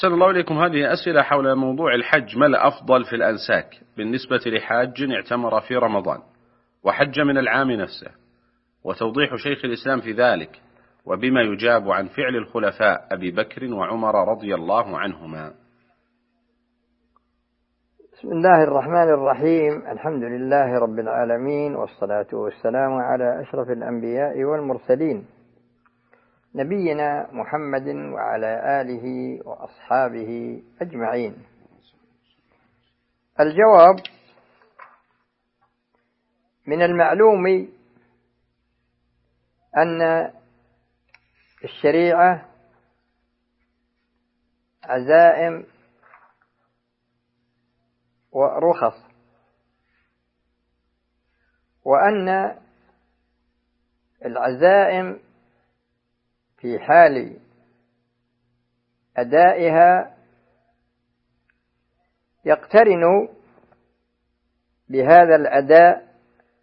أحسن الله إليكم. هذه أسئلة حول موضوع الحج. ما الأفضل في الأنساك بالنسبة لحاج اعتمر في رمضان وحج من العام نفسه، وتوضيح شيخ الإسلام في ذلك، وبما يجاب عن فعل الخلفاء أبي بكر وعمر رضي الله عنهما. بسم الله الرحمن الرحيم. الحمد لله رب العالمين، والصلاة والسلام على أشرف الأنبياء والمرسلين، نبينا محمد وعلى آله وأصحابه أجمعين. الجواب: من المعلوم أن الشريعة عزائم ورخص، وأن العزائم في حال أدائها يقترن بهذا الأداء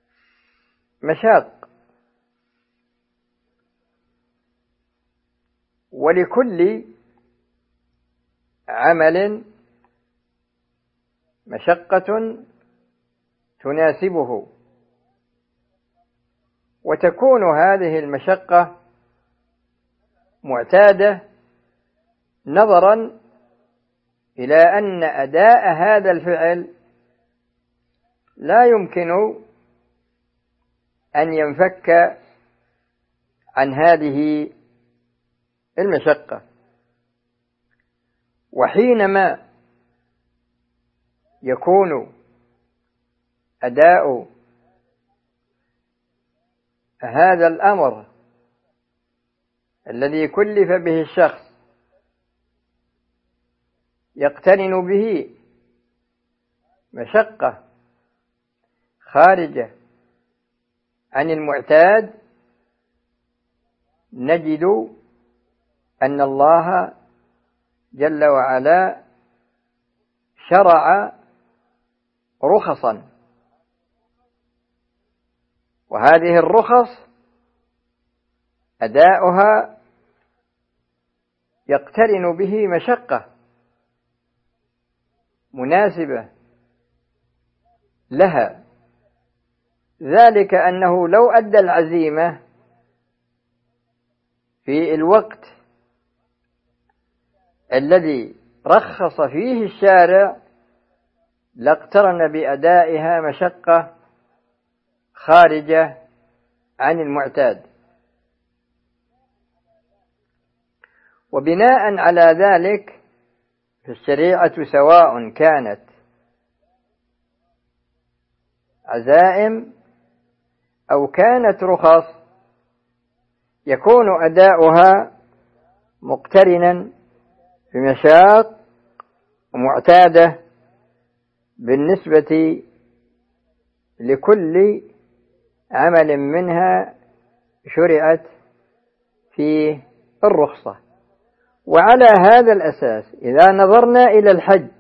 مشاق، ولكل عمل مشقة تناسبه، وتكون هذه المشقة معتادة نظرا إلى أن أداء هذا الفعل لا يمكن أن ينفك عن هذه المشقة. وحينما يكون أداء هذا الأمر الذي كلف به الشخص يقترن به مشقة خارجة عن المعتاد، نجد أن الله جل وعلا شرع رخصا، وهذه الرخص أداؤها يقترن به مشقة مناسبة لها، ذلك أنه لو أدى العزيمة في الوقت الذي رخص فيه الشارع لاقترن بأدائها مشقة خارجة عن المعتاد. وبناء على ذلك فالشريعة سواء كانت عزائم أو كانت رخص يكون أداؤها مقترنا بمشاق معتادة بالنسبة لكل عمل منها شرعت فيه الرخصة. وعلى هذا الأساس إذا نظرنا إلى الحج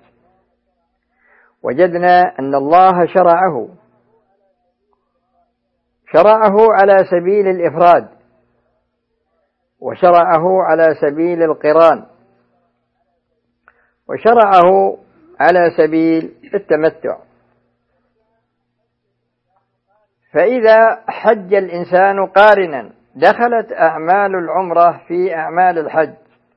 وجدنا أن الله شرعه على سبيل الإفراد، وشرعه على سبيل القران، وشرعه على سبيل التمتع. فإذا حج الإنسان قارنا دخلت أعمال العمرة في أعمال الحج،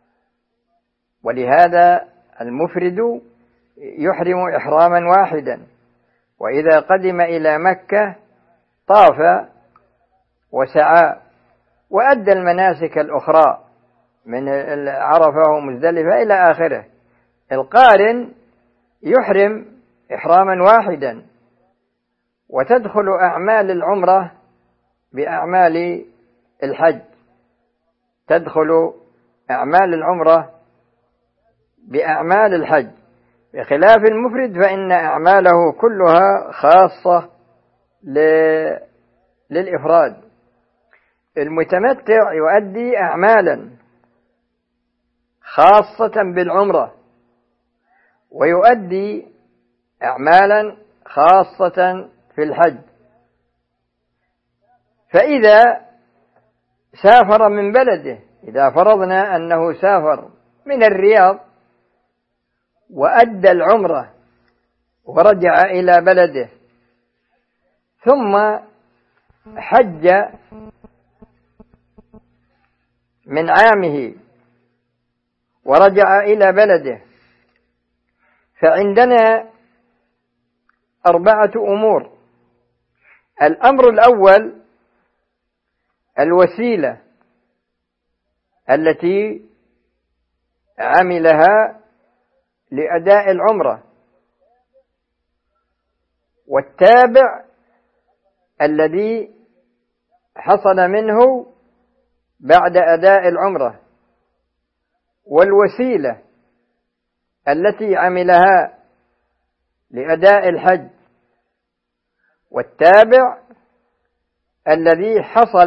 ولهذا المفرد يحرم إحراما واحدا، وإذا قدم إلى مكة طاف وسعى وأدى المناسك الأخرى من عرفة ومزدلفة إلى آخره. القارن يحرم إحراما واحدا، وتدخل أعمال العمرة بأعمال الحج، تدخل أعمال العمرة بأعمال الحج، بخلاف المفرد فإن أعماله كلها خاصة للإفراد. المتمتع يؤدي أعمالا خاصة بالعمرة، ويؤدي أعمالا خاصة في الحج. فإذا سافر من بلده، إذا فرضنا أنه سافر من الرياض وأدى العمرة ورجع إلى بلده ثم حج من عامه ورجع إلى بلده، فعندنا 4 أمور. الأمر الأول الوسيلة التي عملها لأداء العمرة، والتابع الذي حصل منه بعد أداء العمرة، والوسيلة التي عملها لأداء الحج، والتابع الذي حصل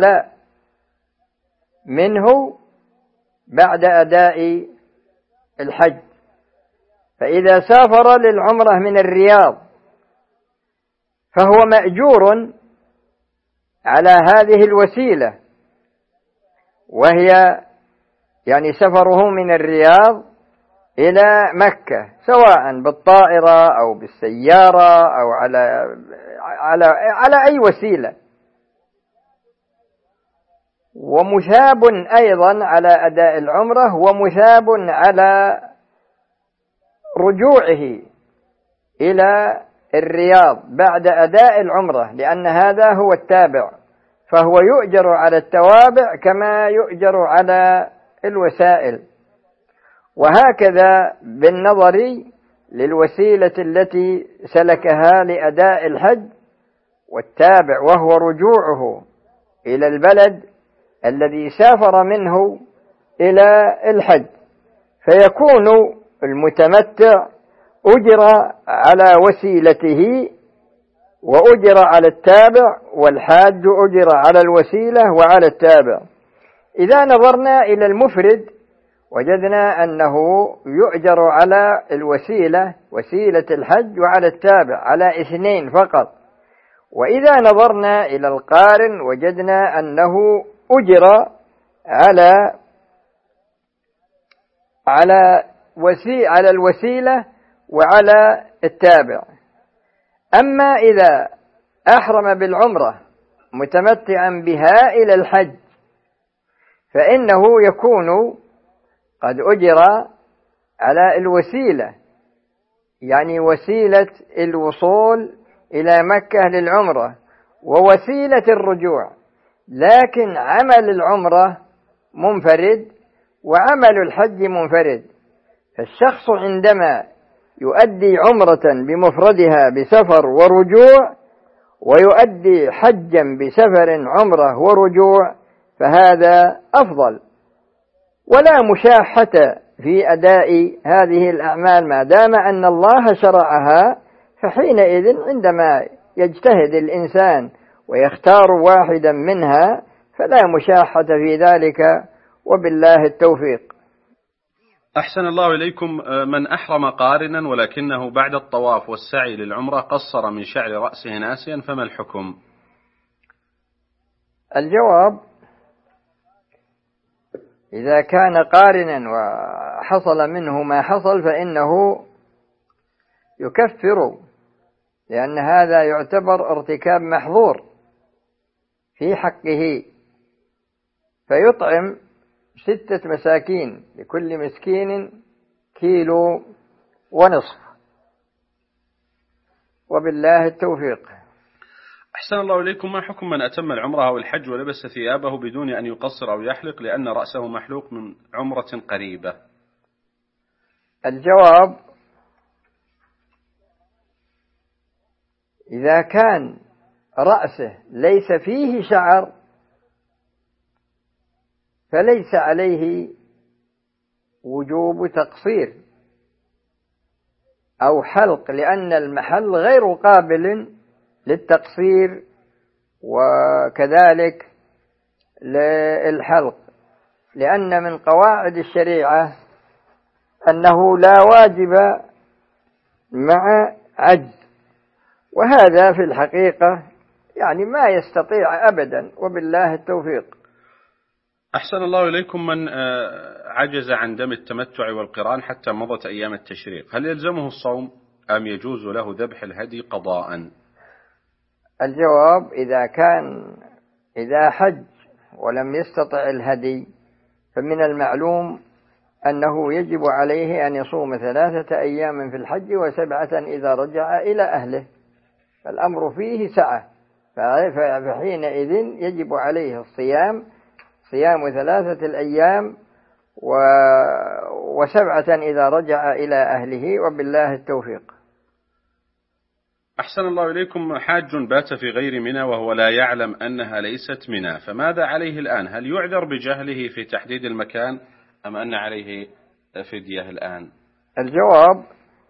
منه بعد أداء الحج. فإذا سافر للعمرة من الرياض فهو مأجور على هذه الوسيلة، وهي يعني سفره من الرياض إلى مكة، سواء بالطائرة أو بالسيارة أو على أي وسيلة، ومثاب أيضا على أداء العمرة، ومثاب على رجوعه إلى الرياض بعد أداء العمرة، لأن هذا هو التابع، فهو يؤجر على التوابع كما يؤجر على الوسائل. وهكذا بالنظر للوسيلة التي سلكها لأداء الحج، والتابع وهو رجوعه إلى البلد الذي سافر منه إلى الحج، فيكون المتمتع أجر على وسيلته وأجر على التابع، والحاج أجر على الوسيلة وعلى التابع. إذا نظرنا إلى المفرد وجدنا أنه يؤجر على الوسيلة، وسيلة الحج، وعلى التابع، على 2 فقط. وإذا نظرنا إلى القارن وجدنا أنه أجر على الوسيلة وعلى التابع. أما إذا أحرم بالعمرة متمتعا بها إلى الحج فإنه يكون قد أجر على الوسيلة، يعني وسيلة الوصول إلى مكة للعمرة ووسيلة الرجوع، لكن عمل العمرة منفرد وعمل الحج منفرد. فالشخص عندما يؤدي عمرة بمفردها بسفر ورجوع، ويؤدي حجا بسفر عمرة ورجوع، فهذا أفضل، ولا مشاحة في أداء هذه الأعمال ما دام أن الله شرعها. فحينئذ عندما يجتهد الإنسان ويختار واحدا منها فلا مشاحة في ذلك، وبالله التوفيق. أحسن الله إليكم. من أحرم قارنا ولكنه بعد الطواف والسعي للعمرة قصر من شعر رأسه ناسيا، فما الحكم؟ الجواب: إذا كان قارنا وحصل منه ما حصل فإنه يكفر، لأن هذا يعتبر ارتكاب محظور في حقه، فيطعم 6 مساكين، لكل مسكين 1.5 كيلو، وبالله التوفيق. أحسن الله إليكم. ما حكم من أتم العمرة أو الحج ولبس ثيابه بدون أن يقصر أو يحلق لأن رأسه محلوق من عمرة قريبة؟ الجواب: إذا كان رأسه ليس فيه شعر فليس عليه وجوب تقصير أو حلق، لأن المحل غير قابل للتقصير وكذلك للحلق، لأن من قواعد الشريعة أنه لا واجب مع عجز، وهذا في الحقيقة يعني ما يستطيع أبدا، وبالله التوفيق. أحسن الله إليكم. من عجز عن دم التمتع والقران حتى مضت أيام التشريق، هل يلزمه الصوم أم يجوز له ذبح الهدي قضاء؟ الجواب: إذا حج ولم يستطع الهدي فمن المعلوم أنه يجب عليه أن يصوم 3 أيام في الحج و7 إذا رجع إلى أهله، فالأمر فيه سعة، فحينئذ يجب عليه صيام 3 أيام و7 إذا رجع إلى أهله، وبالله التوفيق. أحسن الله إليكم. حاج بات في غير منى وهو لا يعلم أنها ليست منى، فماذا عليه الآن؟ هل يعذر بجهله في تحديد المكان أم أن عليه فدية الآن؟ الجواب: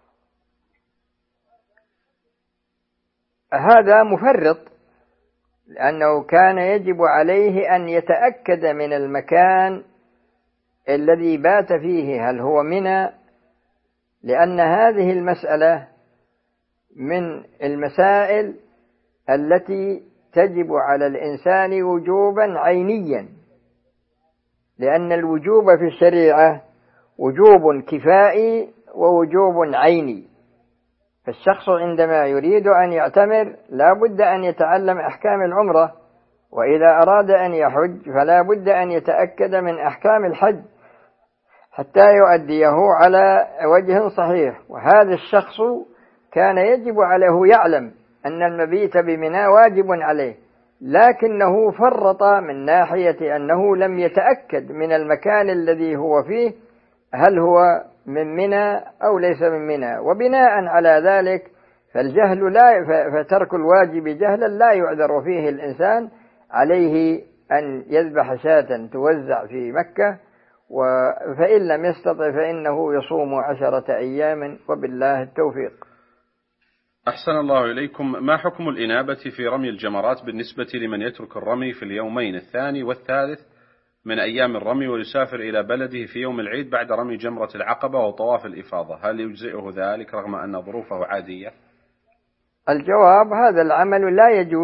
هذا مفرط، لأنه كان يجب عليه أن يتأكد من المكان الذي بات فيه هل هو منى، لأن هذه المسألة من المسائل التي تجب على الإنسان وجوبا عينيا، لأن الوجوب في الشريعة وجوب كفائي ووجوب عيني. فالشخص عندما يريد أن يعتمر لا بد أن يتعلم أحكام العمرة، وإذا أراد أن يحج فلا بد أن يتأكد من أحكام الحج حتى يؤديه على وجه صحيح. وهذا الشخص كان يجب عليه يعلم أن المبيت بمنى واجب عليه، لكنه فرط من ناحية أنه لم يتأكد من المكان الذي هو فيه هل هو من منى أو ليس من منى، وبناء على ذلك فترك الواجب جهلا لا يعذر فيه الإنسان، عليه أن يذبح شاة توزع في مكة، فإن لم يستطع فإنه يصوم 10 أيام، وبالله التوفيق. أحسن الله إليكم. ما حكم الإنابة في رمي الجمرات بالنسبة لمن يترك الرمي في اليومين الثاني والثالث من أيام الرمي ويسافر إلى بلده في يوم العيد بعد رمي جمرة العقبة وطواف الإفاضة، هل يجزئه ذلك رغم أن ظروفه عادية؟ الجواب: هذا العمل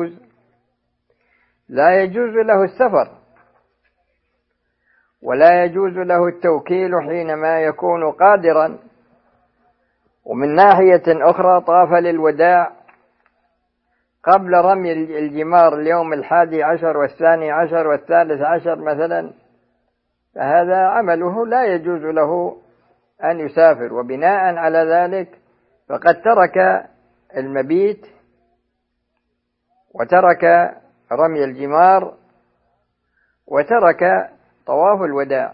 لا يجوز له السفر، ولا يجوز له التوكيل حينما يكون قادرا. ومن ناحية أخرى طاف للوداع قبل رمي الجمار اليوم 11 و12 و13 مثلا، فهذا عمله لا يجوز له أن يسافر، وبناء على ذلك فقد ترك المبيت وترك رمي الجمار وترك طواف الوداع،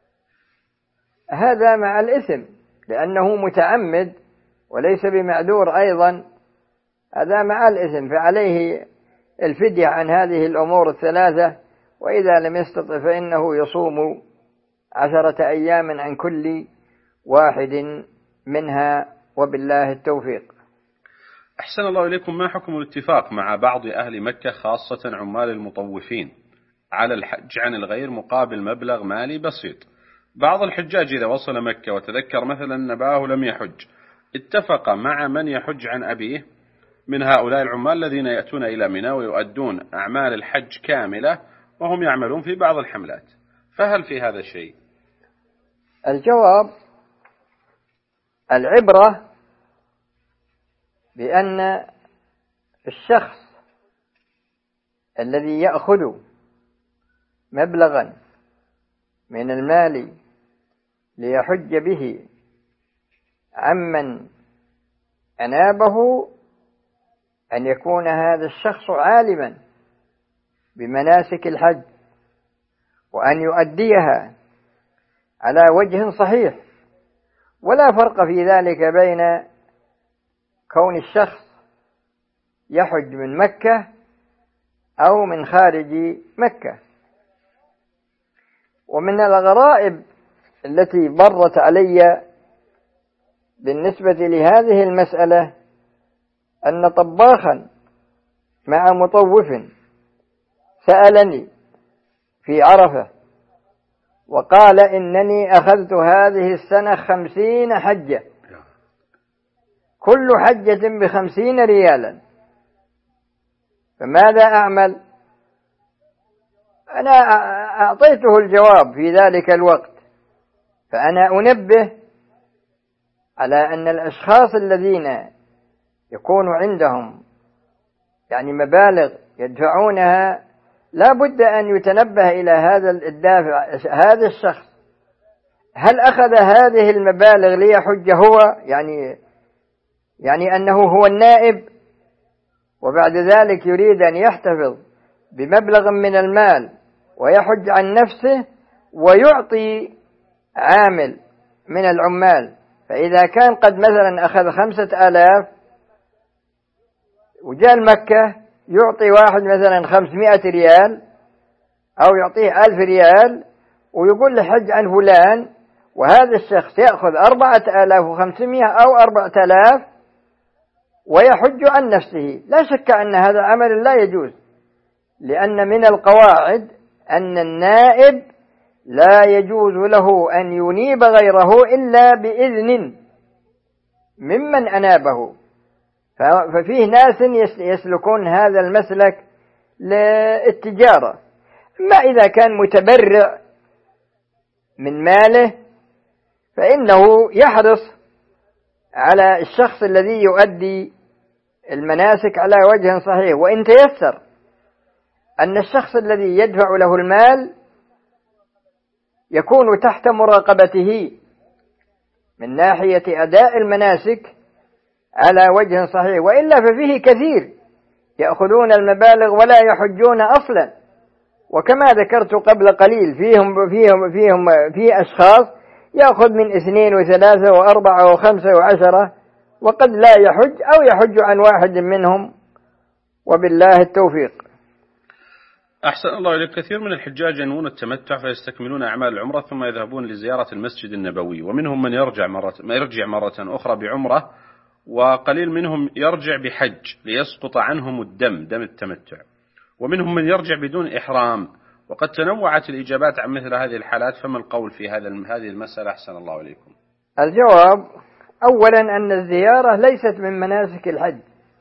هذا مع الإثم لأنه متعمد وليس بمعذور أيضا، هذا مع الإثم، فعليه الفدية عن هذه الأمور 3، وإذا لم يستطع فإنه يصوم 10 أيام عن كل واحد منها، وبالله التوفيق. أحسن الله إليكم. ما حكم الاتفاق مع بعض أهل مكة خاصة عمال المطوفين على الحج عن الغير مقابل مبلغ مالي بسيط؟ بعض الحجاج إذا وصل مكة وتذكر مثلا أن أباه لم يحج اتفق مع من يحج عن أبيه من هؤلاء العمال الذين يأتون إلى منى ويؤدون أعمال الحج كاملة وهم يعملون في بعض الحملات، فهل في هذا شيء؟ الجواب: العبرة بأن الشخص الذي يأخذ مبلغا من المال ليحج به عمن أنابه أن يكون هذا الشخص عالما بمناسك الحج وأن يؤديها على وجه صحيح، ولا فرق في ذلك بين كون الشخص يحج من مكة أو من خارج مكة. ومن الغرائب التي مرت علي بالنسبة لهذه المسألة أن طباخا مع مطوف سألني في عرفة وقال إنني أخذت هذه السنة 50 حجة، كل حجة ب50 ريالا، فماذا أعمل؟ أنا أعطيته الجواب في ذلك الوقت، فأنا أنبه على أن الأشخاص الذين يكون عندهم يعني مبالغ يدفعونها لا بد أن يتنبه إلى هذا الدافع. هذا الشخص هل أخذ هذه المبالغ ليحج هو، يعني أنه هو النائب، وبعد ذلك يريد أن يحتفظ بمبلغ من المال ويحج عن نفسه ويعطي عامل من العمال، فإذا كان قد مثلا أخذ 5000 وجاء مكة يعطي واحد مثلا 500 ريال أو يعطيه 1000 ريال ويقول له حج عن فلان، وهذا الشخص يأخذ 4500 أو 4000 ويحج عن نفسه، لا شك أن هذا عمل لا يجوز، لأن من القواعد أن النائب لا يجوز له أن ينيب غيره إلا بإذن ممن أنابه. ففيه ناس يسلكون هذا المسلك للتجارة، أما إذا كان متبرع من ماله فإنه يحرص على الشخص الذي يؤدي المناسك على وجه صحيح، وإن تيسر أن الشخص الذي يدفع له المال يكون تحت مراقبته من ناحية أداء المناسك على وجه صحيح، وإلا ففيه كثير يأخذون المبالغ ولا يحجون أصلا. وكما ذكرت قبل قليل في أشخاص يأخذ من 2 و3 و4 و5 و10 وقد لا يحج أو يحج عن واحد منهم، وبالله التوفيق. أحسن الله إليك. كثير من الحجاج ينوون التمتع فيستكملون أعمال العمرة ثم يذهبون لزيارة المسجد النبوي، ومنهم من يرجع مرة أخرى بعمرة، وقليل منهم يرجع بحج ليسقط عنهم الدم، دم التمتع، ومنهم من يرجع بدون إحرام. وقد تنوعت الإجابات عن مثل هذه الحالات، فما القول في هذه المسألة؟ أحسن الله إليكم. الجواب: أولا أن الزيارة ليست من مناسك الحج،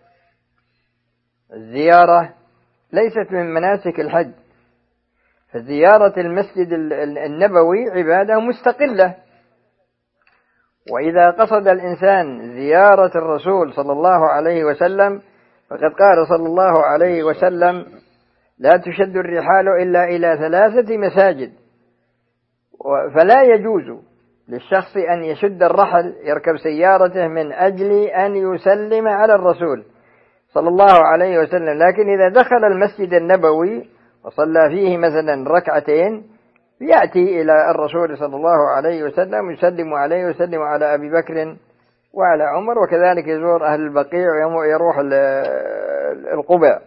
الزيارة ليست من مناسك الحج، فزيارة المسجد النبوي عبادة مستقلة، وإذا قصد الإنسان زيارة الرسول صلى الله عليه وسلم فقد قال صلى الله عليه وسلم: لا تشد الرحال إلا إلى 3 مساجد. فلا يجوز للشخص أن يشد الرحل يركب سيارته من أجل أن يسلم على الرسول صلى الله عليه وسلم، لكن إذا دخل المسجد النبوي وصلى فيه مثلا 2 ركعتين يأتي إلى الرسول صلى الله عليه وسلم يسلم عليه ويسلم على أبي بكر وعلى عمر، وكذلك يزور أهل البقيع ويروح القباء.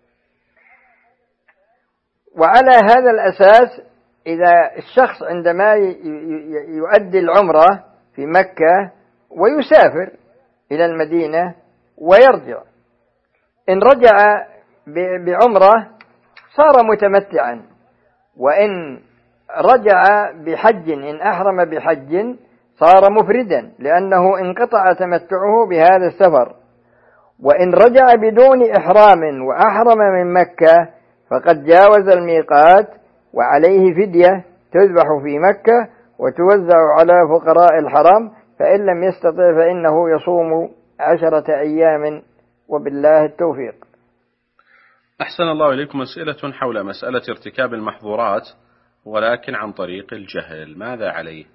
وعلى هذا الأساس إذا الشخص عندما يؤدي العمرة في مكة ويسافر إلى المدينة ويرجع، إن رجع بعمرة صار متمتعا، وإن رجع بحج إن أحرم بحج صار مفردا، لأنه انقطع تمتعه بهذا السفر. وإن رجع بدون إحرام وأحرم من مكة فقد جاوز الميقات وعليه فدية تذبح في مكة وتوزع على فقراء الحرم، فإن لم يستطع فإنه يصوم 10 أيام، وبالله التوفيق. أحسن الله إليكم. أسئلة حول مسألة ارتكاب المحظورات ولكن عن طريق الجهل، ماذا عليه؟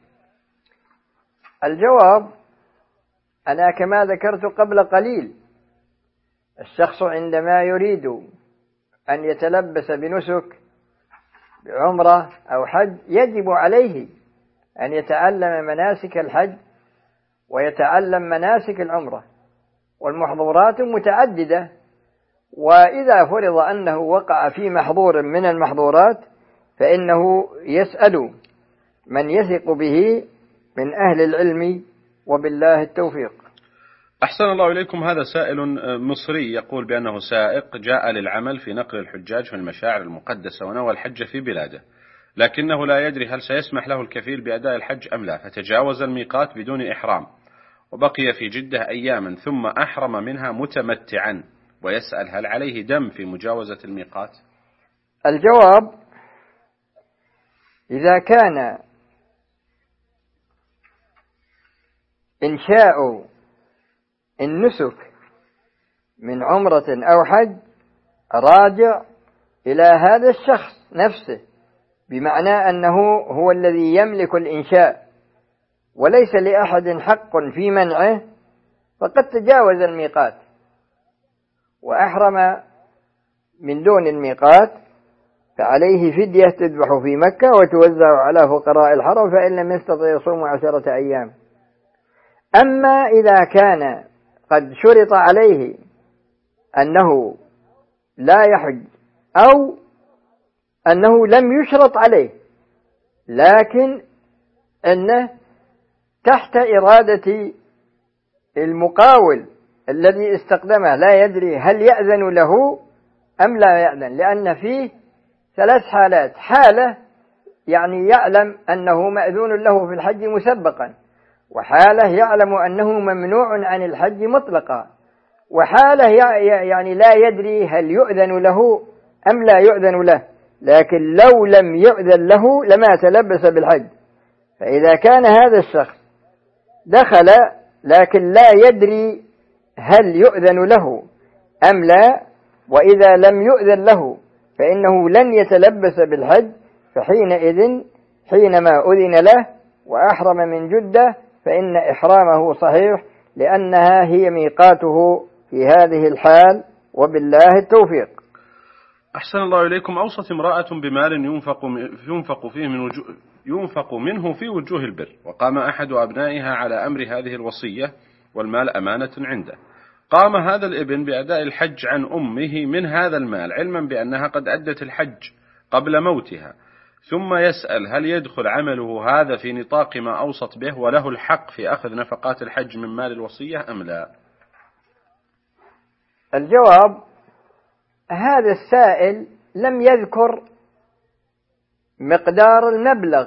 الجواب: أنا كما ذكرت قبل قليل، الشخص عندما يريد أن يتلبس بنسك بعمرة أو حج يجب عليه أن يتعلم مناسك الحج ويتعلم مناسك العمرة، والمحظورات متعددة، وإذا فرض أنه وقع في محظور من المحظورات فإنه يسأل من يثق به من أهل العلم، وبالله التوفيق. أحسن الله إليكم. هذا سائل مصري يقول بأنه سائق جاء للعمل في نقل الحجاج في المشاعر المقدسة ونوى الحج في بلاده، لكنه لا يدري هل سيسمح له الكفيل بأداء الحج أم لا، فتجاوز الميقات بدون إحرام وبقي في جدة أياما ثم أحرم منها متمتعا، ويسأل هل عليه دم في مجاوزة الميقات؟ الجواب: إذا كان إنشاء النسك من عمرة أو حج راجع إلى هذا الشخص نفسه، بمعنى أنه هو الذي يملك الإنشاء وليس لأحد حق في منعه، فقد تجاوز الميقات وأحرم من دون الميقات، فعليه فدية تذبح في مكة وتوزع على فقراء الحرم، فإن لم يستطع يصوم 10 أيام. أما إذا كان قد شرط عليه أنه لا يحج أو أنه لم يشرط عليه لكن أنه تحت إرادة المقاول الذي استقدمه لا يدري هل يأذن له أم لا يأذن، لأن فيه 3 حالات: حالة يعني يعلم أنه مأذون له في الحج مسبقا، وحالة يعلم أنه ممنوع عن الحج مطلقا، وحالة يعني لا يدري هل يؤذن له أم لا يؤذن له، لكن لو لم يؤذن له لما تلبس بالحج. فإذا كان هذا الشخص دخل لكن لا يدري هل يؤذن له أم لا، وإذا لم يؤذن له فإنه لن يتلبس بالحج، فحينئذ حينما أذن له وأحرم من جدة فإن إحرامه صحيح، لأنها هي ميقاته في هذه الحال، وبالله التوفيق. أحسن الله إليكم. أوصت امرأة بمال ينفق منه في وجوه البر، وقام أحد أبنائها على أمر هذه الوصية والمال أمانة عنده. قام هذا الابن بأداء الحج عن أمه من هذا المال، علما بأنها قد أدت الحج قبل موتها، ثم يسأل هل يدخل عمله هذا في نطاق ما أوصت به وله الحق في أخذ نفقات الحج من مال الوصية أم لا؟ الجواب: هذا السائل لم يذكر مقدار المبلغ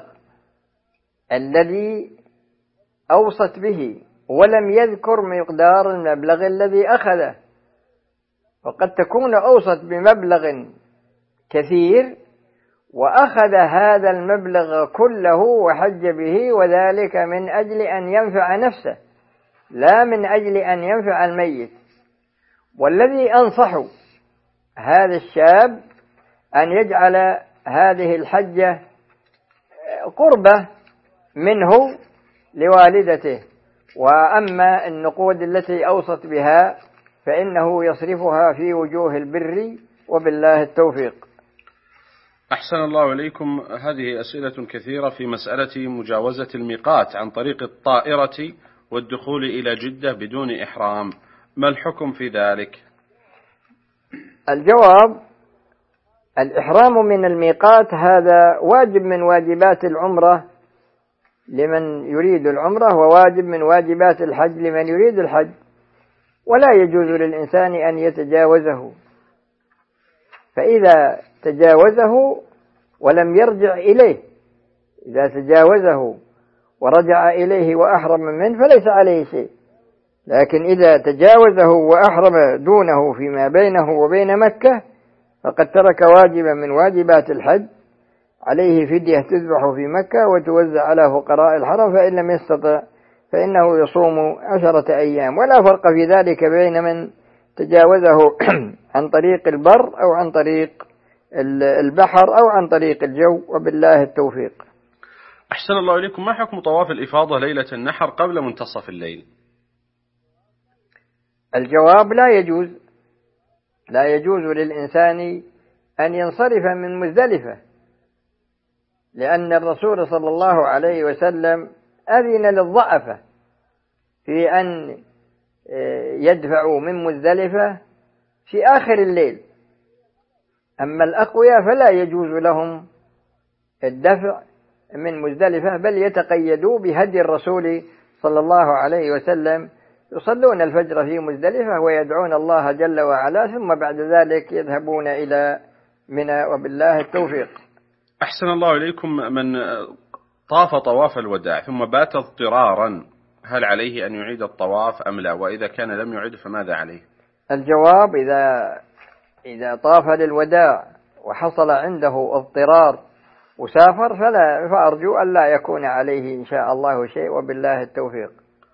الذي أوصت به، ولم يذكر مقدار المبلغ الذي أخذه، وقد تكون أوصت بمبلغ كثير وأخذ هذا المبلغ كله وحج به، وذلك من أجل أن ينفع نفسه لا من أجل أن ينفع الميت. والذي أنصح هذا الشاب أن يجعل هذه الحجة قربة منه لوالدته، وأما النقود التي أوصت بها فإنه يصرفها في وجوه البر، وبالله التوفيق. أحسن الله إليكم. هذه أسئلة كثيرة في مسألة مجاوزة الميقات عن طريق الطائرة والدخول إلى جدة بدون إحرام، ما الحكم في ذلك؟ الجواب: الإحرام من الميقات هذا واجب من واجبات العمرة لمن يريد العمرة، وواجب من واجبات الحج لمن يريد الحج، ولا يجوز للإنسان أن يتجاوزه. فإذا تجاوزه ولم يرجع إليه، إذا تجاوزه ورجع إليه وأحرم منه فليس عليه شيء، لكن إذا تجاوزه وأحرم دونه فيما بينه وبين مكة فقد ترك واجبا من واجبات الحج، عليه فدية تذبح في مكة وتوزع على فقراء الحرم، فإن لم يستطع فإنه يصوم 10 أيام. ولا فرق في ذلك بين من تجاوزه عن طريق البر أو عن طريق البحر أو عن طريق الجو، وبالله التوفيق. أحسن الله إليكم. ما حكم طواف الإفاضة ليلة النحر قبل منتصف الليل؟ الجواب: لا يجوز. لا يجوز للإنسان أن ينصرف من مزدلفة، لأن الرسول صلى الله عليه وسلم أذن للضعفة في أن يدفعوا من مزدلفة في آخر الليل، أما الأقوياء فلا يجوز لهم الدفع من مزدلفة، بل يتقيدوا بهدي الرسول صلى الله عليه وسلم، يصلون الفجر في مزدلفة ويدعون الله جل وعلا، ثم بعد ذلك يذهبون إلى منى، وبالله التوفيق. أحسن الله إليكم. من طاف طواف الوداع ثم بات اضطرارا، هل عليه أن يعيد الطواف أم لا؟ وإذا كان لم يعيد فماذا عليه؟ الجواب: إذا طاف للوداع وحصل عنده اضطرار وسافر فأرجو أن لا يكون عليه إن شاء الله شيء، وبالله التوفيق.